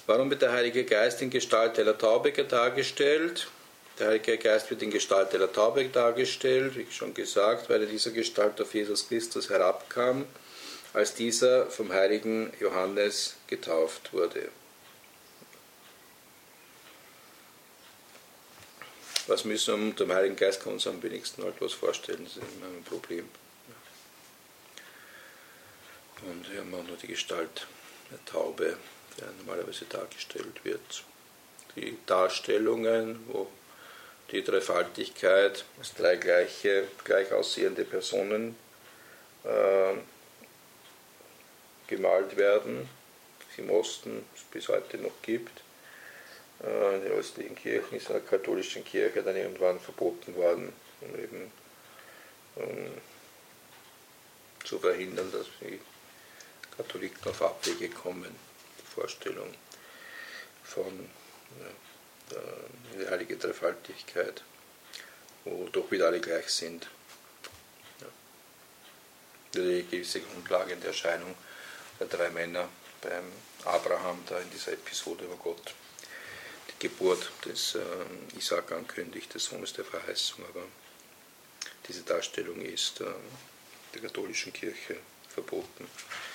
Warum wird der Heilige Geist in Gestalt einer Taube dargestellt? Der Heilige Geist wird in Gestalt einer Taube dargestellt, wie schon gesagt, weil er in dieser Gestalt auf Jesus Christus herabkam, als dieser vom heiligen Johannes getauft wurde. Was müssen wir unter dem Heiligen Geist, kann uns am wenigsten halt was vorstellen, das ist immer ein Problem. Und wir haben auch nur die Gestalt der Taube, die normalerweise dargestellt wird. Die Darstellungen, wo die Dreifaltigkeit als drei gleich aussehende Personen gemalt werden, die es im Osten bis heute noch gibt. In den östlichen Kirchen ist in der katholischen Kirche dann irgendwann verboten worden, um eben zu verhindern, dass die Katholiken auf Abwege kommen. Die Vorstellung von der heiligen Dreifaltigkeit, wo doch wieder alle gleich sind. Die gewisse Grundlage der Erscheinung der drei Männer beim Abraham, da in dieser Episode, wo Gott die Geburt des Isaak ankündigt, des Sohnes der Verheißung, aber diese Darstellung ist der katholischen Kirche verboten.